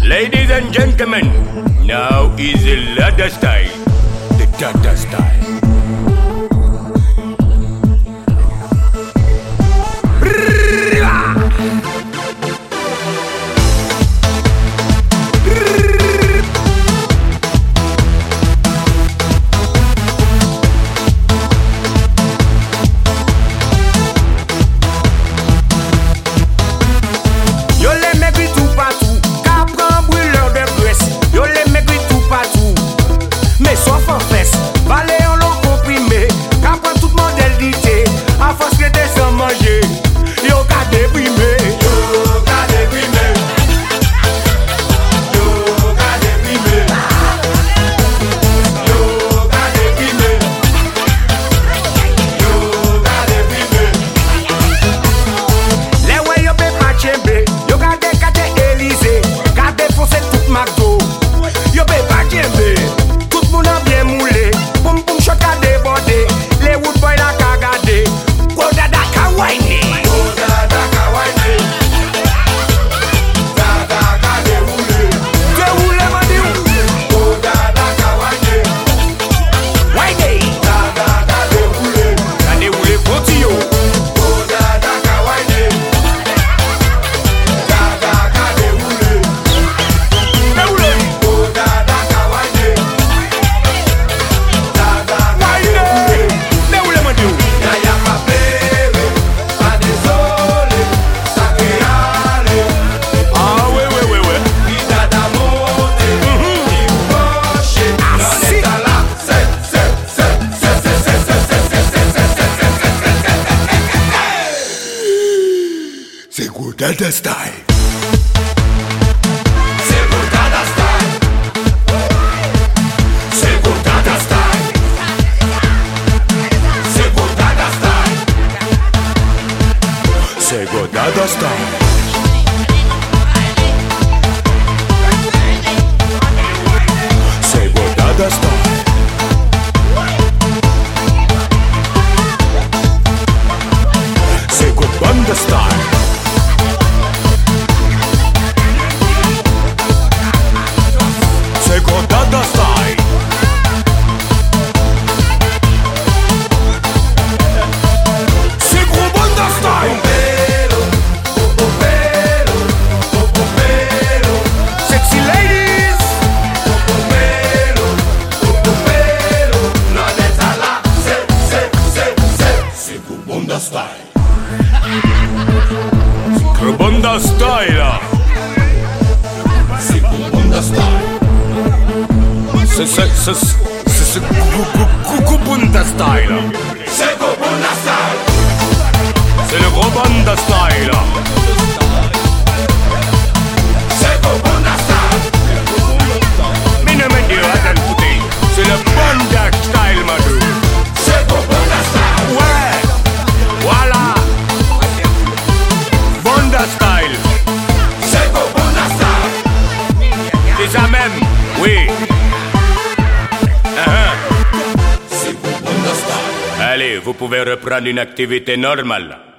Ladies and gentlemen, now is the ladder style, the Tata style. Dada style. Sego Dada style. Sego Dada style. Sego Banda style. Sego Dada style. Sego Banda style. Sexy ladies. Sego Banda style. Sego Banda style. Sego Banda style. C'est Bunda style. C'est Bunda style. C'est le gros Bunda style. C'est Bunda style. Mais ne me dis pas d'écouter. C'est le Bunda style, madou. C'est Bunda style. Ouais. Voilà. Bunda style. C'est Bunda style. C'est ça même. Oui. Allez, vous pouvez reprendre une activité normale.